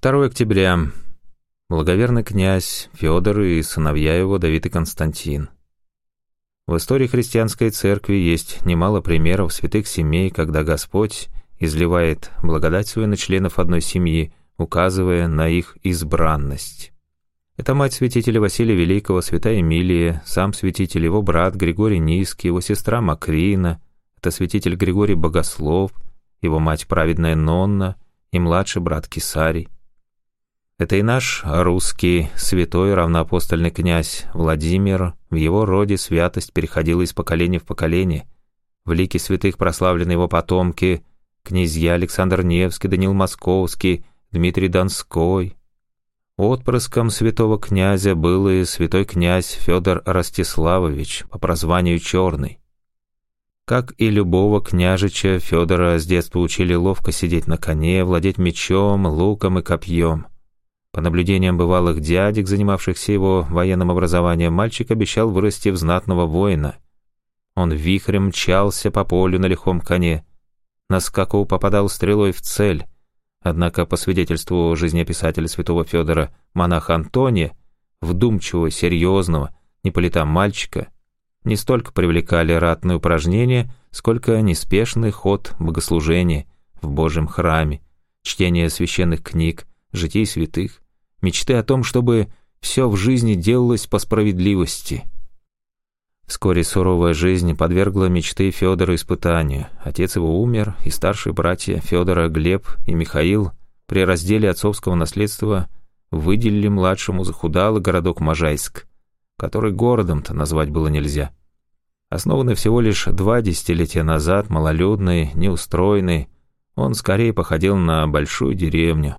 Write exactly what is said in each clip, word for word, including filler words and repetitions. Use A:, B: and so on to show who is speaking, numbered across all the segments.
A: второго октября. Благоверный князь Федор и сыновья его Давид и Константин. В истории христианской церкви есть немало примеров святых семей, когда Господь изливает благодать свою на членов одной семьи, указывая на их избранность. Это мать святителя Василия Великого, святая Эмилия, сам святитель, его брат Григорий Низкий, его сестра Макрина, это святитель Григорий Богослов, его мать праведная Нонна и младший брат Кесарий. Это и наш русский святой равноапостольный князь Владимир, в его роде святость переходила из поколения в поколение. В лике святых прославлены его потомки, князья Александр Невский, Даниил Московский, Дмитрий Донской. Отпрыском святого князя был и святой князь Федор Ростиславович, по прозванию Черный. Как и любого княжича, Федора с детства учили ловко сидеть на коне, владеть мечом, луком и копьем. По наблюдениям бывалых дядек, занимавшихся его военным образованием, мальчик обещал вырасти в знатного воина. Он вихрем мчался по полю на лихом коне. На скаку попадал стрелой в цель. Однако, по свидетельству жизнеописателя святого Федора, монаха Антония, вдумчивого, серьезного, не по летам мальчика, не столько привлекали ратные упражнения, сколько неспешный ход богослужения в Божьем храме, чтение священных книг, житий святых, мечты о том, чтобы все в жизни делалось по справедливости. Вскоре суровая жизнь подвергла мечты Федора испытанию. Отец его умер, и старшие братья Федора, Глеб и Михаил при разделе отцовского наследства выделили младшему захудалый городок Можайск, который городом-то назвать было нельзя. Основанный всего лишь два десятилетия назад, малолюдный, неустроенный, он скорее походил на большую деревню.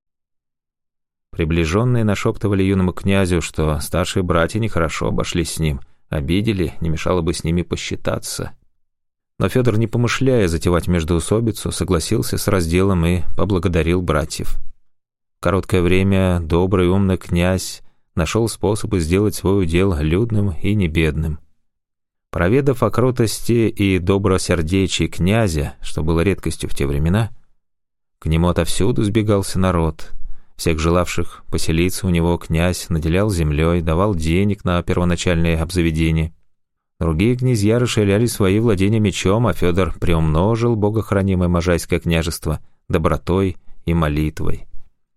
A: Приближенные нашептывали юному князю, что старшие братья нехорошо обошлись с ним, обидели, не мешало бы с ними посчитаться. Но Федор, не помышляя затевать междоусобицу, согласился с разделом и поблагодарил братьев. В короткое время добрый и умный князь нашел способы сделать свой удел людным и небедным. Проведав о кротости и добросердечии князя, что было редкостью в те времена, к нему отовсюду сбегался народ. Всех желавших поселиться у него князь наделял землей, давал денег на первоначальные обзаведения. Другие князья расширяли свои владения мечом, а Федор приумножил богохранимое Можайское княжество добротой и молитвой.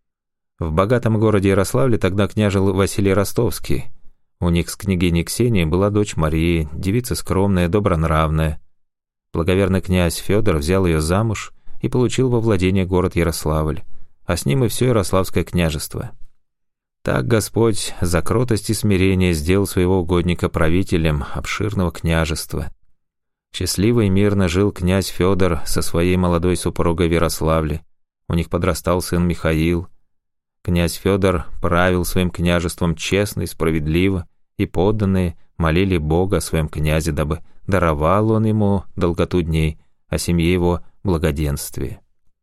A: В богатом городе Ярославле тогда княжил Василий Ростовский. У них с княгиней Ксенией была дочь Мария, девица скромная, добронравная. Благоверный князь Федор взял ее замуж и получил во владение город Ярославль, а с ним и все Ярославское княжество. Так Господь за кротость и смирение сделал своего угодника правителем обширного княжества. Счастливо и мирно жил князь Федор со своей молодой супругой в Ярославле. У них подрастал сын Михаил. Князь Федор правил своим княжеством честно и справедливо, и подданные молили Бога о своем князе, дабы даровал он ему долготу дней, а семье его благоденствие.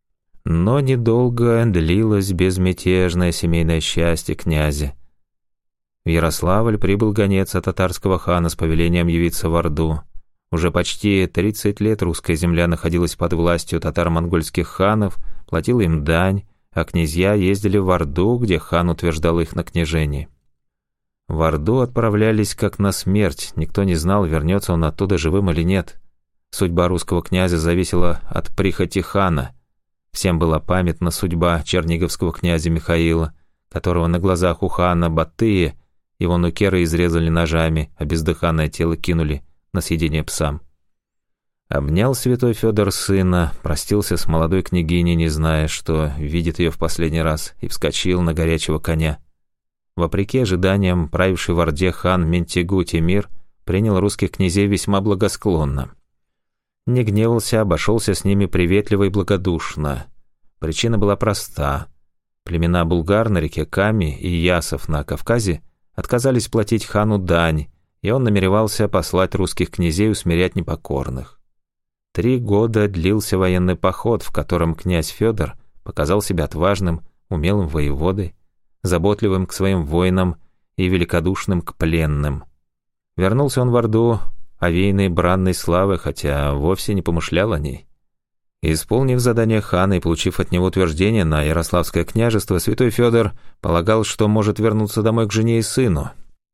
A: Но недолго длилось безмятежное семейное счастье князя. В Ярославль прибыл гонец от татарского хана с повелением явиться в Орду. Уже почти тридцать лет русская земля находилась под властью татаро-монгольских ханов, платила им дань, а князья ездили в Орду, где хан утверждал их на княжение. В Орду отправлялись как на смерть, никто не знал, вернется он оттуда живым или нет. Судьба русского князя зависела от прихоти хана. Всем была памятна судьба черниговского князя Михаила, которого на глазах у хана Батыя его нукеры изрезали ножами, а бездыханное тело кинули на съедение псам. Обнял святой Федор сына, простился с молодой княгиней, не зная, что видит ее в последний раз, и вскочил на горячего коня. Вопреки ожиданиям, правивший в Орде хан Ментегу Темир принял русских князей весьма благосклонно. Не гневался, обошелся с ними приветливо и благодушно. Причина была проста. Племена булгар на реке Ками и ясов на Кавказе отказались платить хану дань, и он намеревался послать русских князей усмирять непокорных. Три года длился военный поход, в котором князь Федор показал себя отважным, умелым воеводой, заботливым к своим воинам и великодушным к пленным. Вернулся он в Орду, овеянный бранной славы, хотя вовсе не помышлял о ней. Исполнив задание хана и получив от него утверждение на Ярославское княжество, святой Федор полагал, что может вернуться домой к жене и сыну.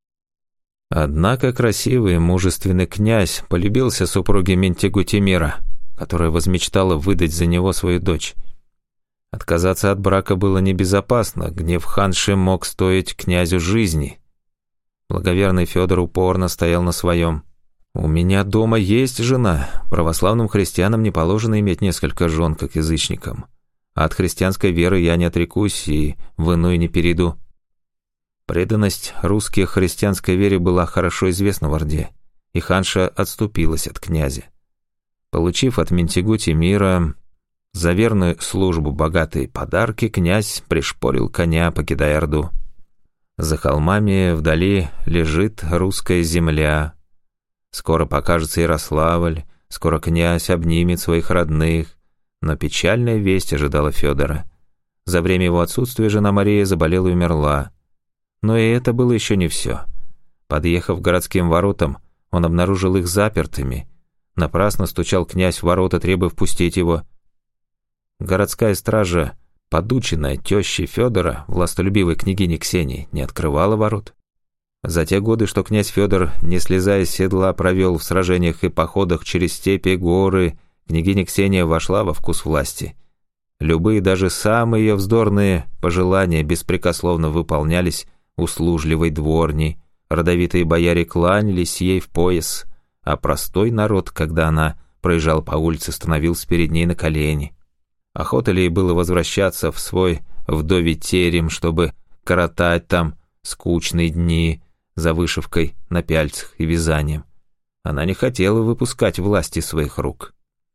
A: Однако красивый и мужественный князь полюбился супруге Ментигу Тимира, которая возмечтала выдать за него свою дочь. Отказаться от брака было небезопасно, гнев ханши мог стоить князю жизни. Благоверный Федор упорно стоял на своем. «У меня дома есть жена. Православным христианам не положено иметь несколько жен, как язычникам. А от христианской веры я не отрекусь и в иную не перейду». Преданность русских христианской вере была хорошо известна в Орде, и ханша отступилась от князя. Получив от Ментигу Тимира за верную службу богатые подарки, князь пришпорил коня, покидая Орду. За холмами вдали лежит русская земля. Скоро покажется Ярославль, скоро князь обнимет своих родных. Но печальная весть ожидала Федора. За время его отсутствия жена Мария заболела и умерла. Но и это было еще не все. Подъехав к городским воротам, он обнаружил их запертыми. Напрасно стучал князь в ворота, требуя впустить его. Городская стража, подученная тещей Федора, властолюбивой княгини Ксении, не открывала ворот. За те годы, что князь Федор, не слезая с седла, провел в сражениях и походах через степи, горы, княгиня Ксения вошла во вкус власти. Любые, даже самые ее вздорные пожелания беспрекословно выполнялись услужливой дворней, родовитые бояре кланялись ей в пояс, а простой народ, когда она проезжала по улице, становился перед ней на колени. Охота ли ей было возвращаться в свой вдовий терем, чтобы коротать там скучные дни за вышивкой на пяльцах и вязанием. Она не хотела выпускать власть из своих рук.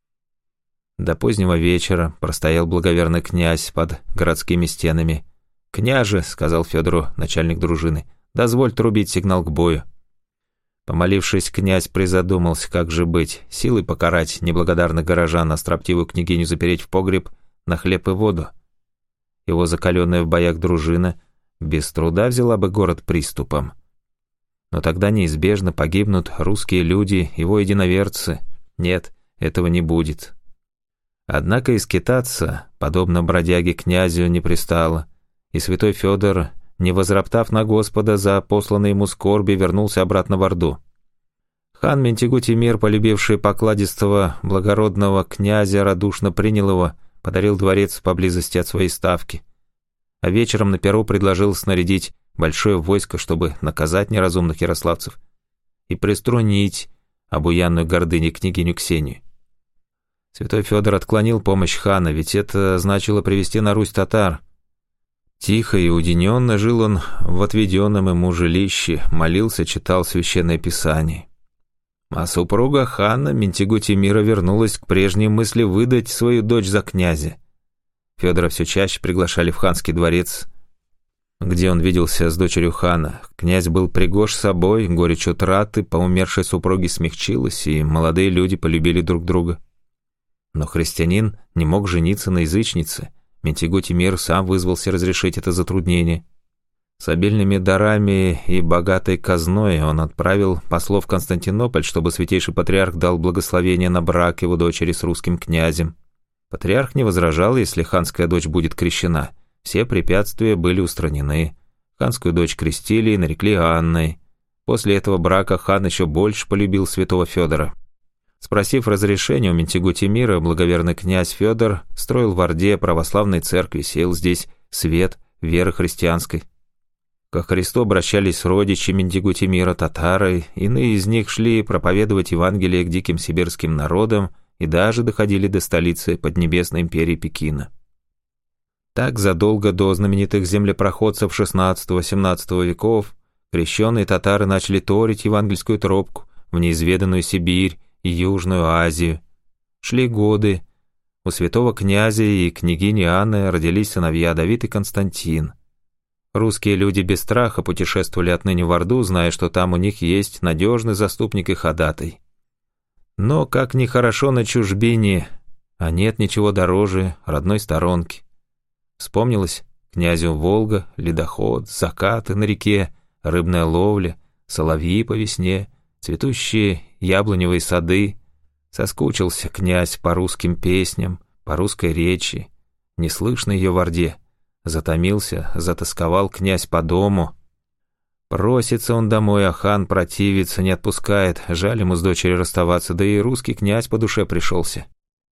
A: До позднего вечера простоял благоверный князь под городскими стенами. «Княже», — сказал Федору начальник дружины, — «дозволь трубить сигнал к бою». Помолившись, князь призадумался, как же быть, силой покарать неблагодарных горожан, а строптивую княгиню запереть в погреб на хлеб и воду. Его закаленная в боях дружина без труда взяла бы город приступом. Но тогда неизбежно погибнут русские люди, его единоверцы. Нет, этого не будет. Однако и скитаться, подобно бродяге-князю, не пристало, и святой Федор, не возроптав на Господа за посланные ему скорби, вернулся обратно в Орду. Хан Ментигу Тимир, полюбивший покладистого благородного князя, радушно принял его, подарил дворец поблизости от своей ставки. А вечером на перу предложил снарядить большое войско, чтобы наказать неразумных ярославцев и приструнить обуянную гордыней княгиню Ксению. Святой Федор отклонил помощь хана, ведь это значило привести на Русь татар. Тихо и уединенно жил он в отведенном ему жилище, молился, читал священное писание. А супруга хана Ментигу Тимира вернулась к прежней мысли выдать свою дочь за князя. Федора все чаще приглашали в ханский дворец, где он виделся с дочерью хана. Князь был пригож собой, горечь утраты по умершей супруге смягчилась, и молодые люди полюбили друг друга. Но христианин не мог жениться на язычнице. Ментигу Тимир сам вызвался разрешить это затруднение. С обильными дарами и богатой казной он отправил послов в Константинополь, чтобы святейший патриарх дал благословение на брак его дочери с русским князем. Патриарх не возражал, если ханская дочь будет крещена. Все препятствия были устранены. Ханскую дочь крестили и нарекли Анной. После этого брака хан еще больше полюбил святого Федора. Спросив разрешения у Ментигу Тимира, благоверный князь Федор строил в Орде православной церкви, сеял здесь свет веры христианской. Ко Христу обращались родичи Ментигу Тимира, татары, иные из них шли проповедовать Евангелие к диким сибирским народам и даже доходили до столицы Поднебесной империи Пекина. Так задолго до знаменитых землепроходцев шестнадцатого-семнадцатого веков крещенные татары начали торить евангельскую тропку в неизведанную Сибирь и Южную Азию. Шли годы. У святого князя и княгини Анны родились сыновья Давид и Константин. Русские люди без страха путешествовали отныне в Орду, зная, что там у них есть надежный заступник и ходатай. Но как ни хорошо на чужбине, а нет ничего дороже родной сторонки. Вспомнилось князю Волга, ледоход, закаты на реке, рыбная ловля, соловьи по весне, цветущие яблоневые сады. Соскучился князь по русским песням, по русской речи, не слышно ее в Орде. Затомился, затасковал князь по дому. Просится он домой, а хан противится, не отпускает, жаль ему с дочерью расставаться, да и русский князь по душе пришелся.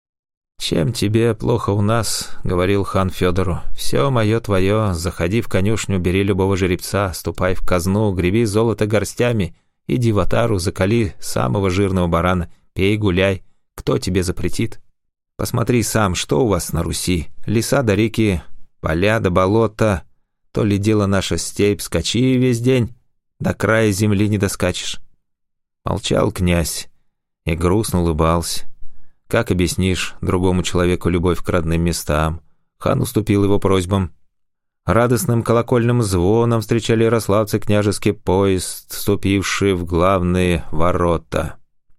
A: «Чем тебе плохо у нас?» — говорил хан Федору. «Все мое твое, заходи в конюшню, бери любого жеребца, ступай в казну, греби золото горстями, иди в отару, закали самого жирного барана, пей, гуляй, кто тебе запретит? Посмотри сам, что у вас на Руси, леса да реки, поля да болота, то ли дело наша степь, скачи весь день, до края земли не доскачешь». Молчал князь и грустно улыбался. Как объяснишь другому человеку любовь к родным местам? Хан уступил его просьбам. Радостным колокольным звоном встречали ярославцы княжеский поезд, вступивший в главные ворота.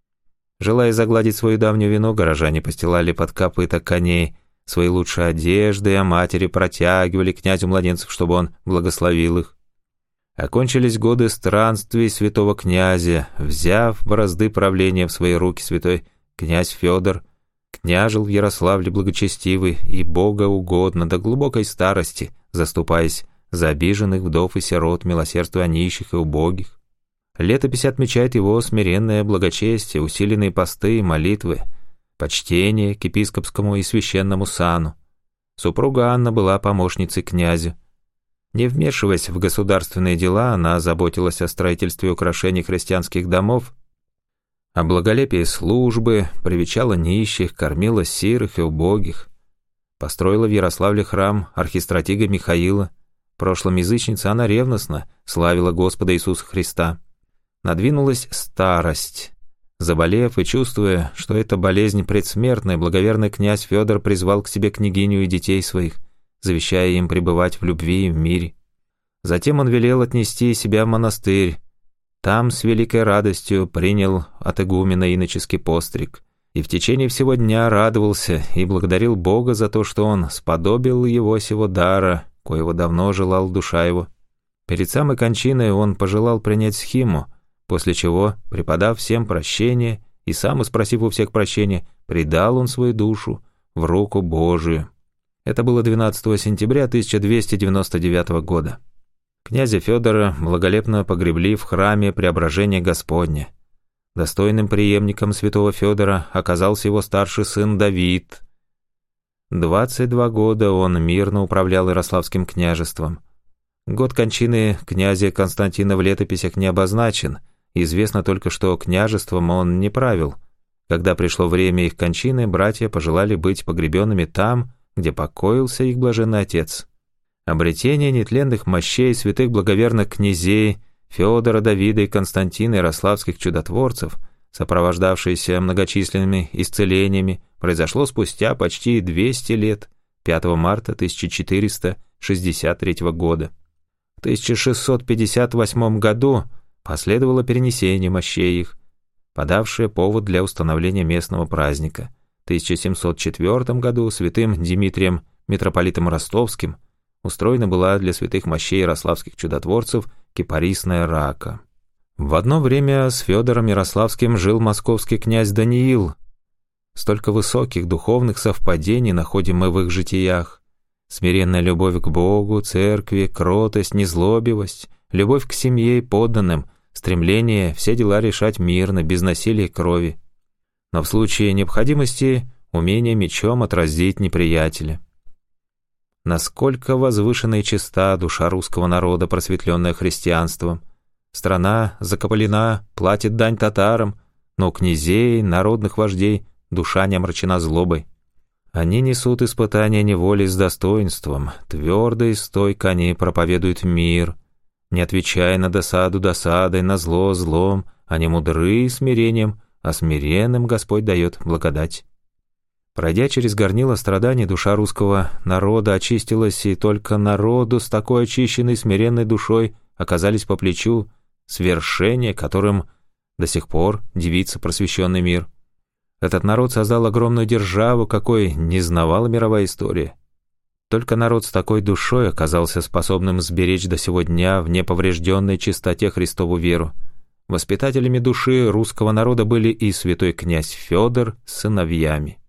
A: Желая загладить свою давнюю вину, горожане постилали под копыта коней свои лучшие одежды, а матери протягивали князю младенцев, чтобы он благословил их. Окончились годы странствий святого князя. Взяв бразды правления в свои руки, святой князь Федор княжил в Ярославле благочестивый и богоугодно до глубокой старости, заступаясь за обиженных вдов и сирот, милосердствуя о нищих и убогих. Летопись отмечает его смиренное благочестие, усиленные посты и молитвы, почтение к епископскому и священному сану. Супруга Анна была помощницей князя. Не вмешиваясь в государственные дела, она заботилась о строительстве и украшении христианских домов, о благолепии службы, привечала нищих, кормила сирых и убогих. Построила в Ярославле храм архистратига Михаила. В прошлом язычница она ревностно славила Господа Иисуса Христа. Надвинулась старость. Заболев и чувствуя, что это болезнь предсмертная, благоверный князь Федор призвал к себе княгиню и детей своих, завещая им пребывать в любви и в мире. Затем он велел отнести себя в монастырь. Там с великой радостью принял от игумена иноческий постриг и в течение всего дня радовался и благодарил Бога за то, что он сподобил его сего дара, коего давно желал душа его. Перед самой кончиной он пожелал принять схиму, после чего, преподав всем прощение и сам испросив у всех прощения, предал он свою душу в руку Божию. Это было двенадцатого сентября тысяча двести девяносто девятого года. Князя Федора благолепно погребли в храме Преображения Господня. Достойным преемником святого Федора оказался его старший сын Давид. двадцать два года он мирно управлял Ярославским княжеством. Год кончины князя Константина в летописях не обозначен, известно только, что княжеством он не правил. Когда пришло время их кончины, братья пожелали быть погребенными там, где покоился их блаженный отец. Обретение нетленных мощей святых благоверных князей Федора, Давида и Константина, ярославских чудотворцев, сопровождавшееся многочисленными исцелениями, произошло спустя почти двести лет, пятого марта тысяча четыреста шестьдесят третьего года. В тысяча шестьсот пятьдесят восьмом году последовало перенесение мощей их, подавшее повод для установления местного праздника. В тысяча семьсот четвёртом году святым Дмитрием, митрополитом Ростовским, устроена была для святых мощей ярославских чудотворцев кипарисная рака. В одно время с Федором Ярославским жил московский князь Даниил. Столько высоких духовных совпадений находим мы в их житиях. Смиренная любовь к Богу, церкви, кротость, незлобивость, любовь к семье и подданным, стремление все дела решать мирно, без насилия и крови. Но в случае необходимости умение мечом отразить неприятеля. Насколько возвышена и чиста душа русского народа, просветленная христианством. Страна закабалена, платит дань татарам, но у князей, народных вождей душа не омрачена злобой. Они несут испытания неволи с достоинством, твердо и стойко они проповедуют мир. Не отвечая на досаду досадой, на зло злом, они мудры смирением, а смиренным Господь дает благодать. Пройдя через горнило страданий, душа русского народа очистилась, и только народу с такой очищенной смиренной душой оказались по плечу свершения, которым до сих пор дивится просвещенный мир. Этот народ создал огромную державу, какой не знавала мировая история. Только народ с такой душой оказался способным сберечь до сего дня в неповрежденной чистоте Христову веру. Воспитателями души русского народа были и святой князь Федор с сыновьями.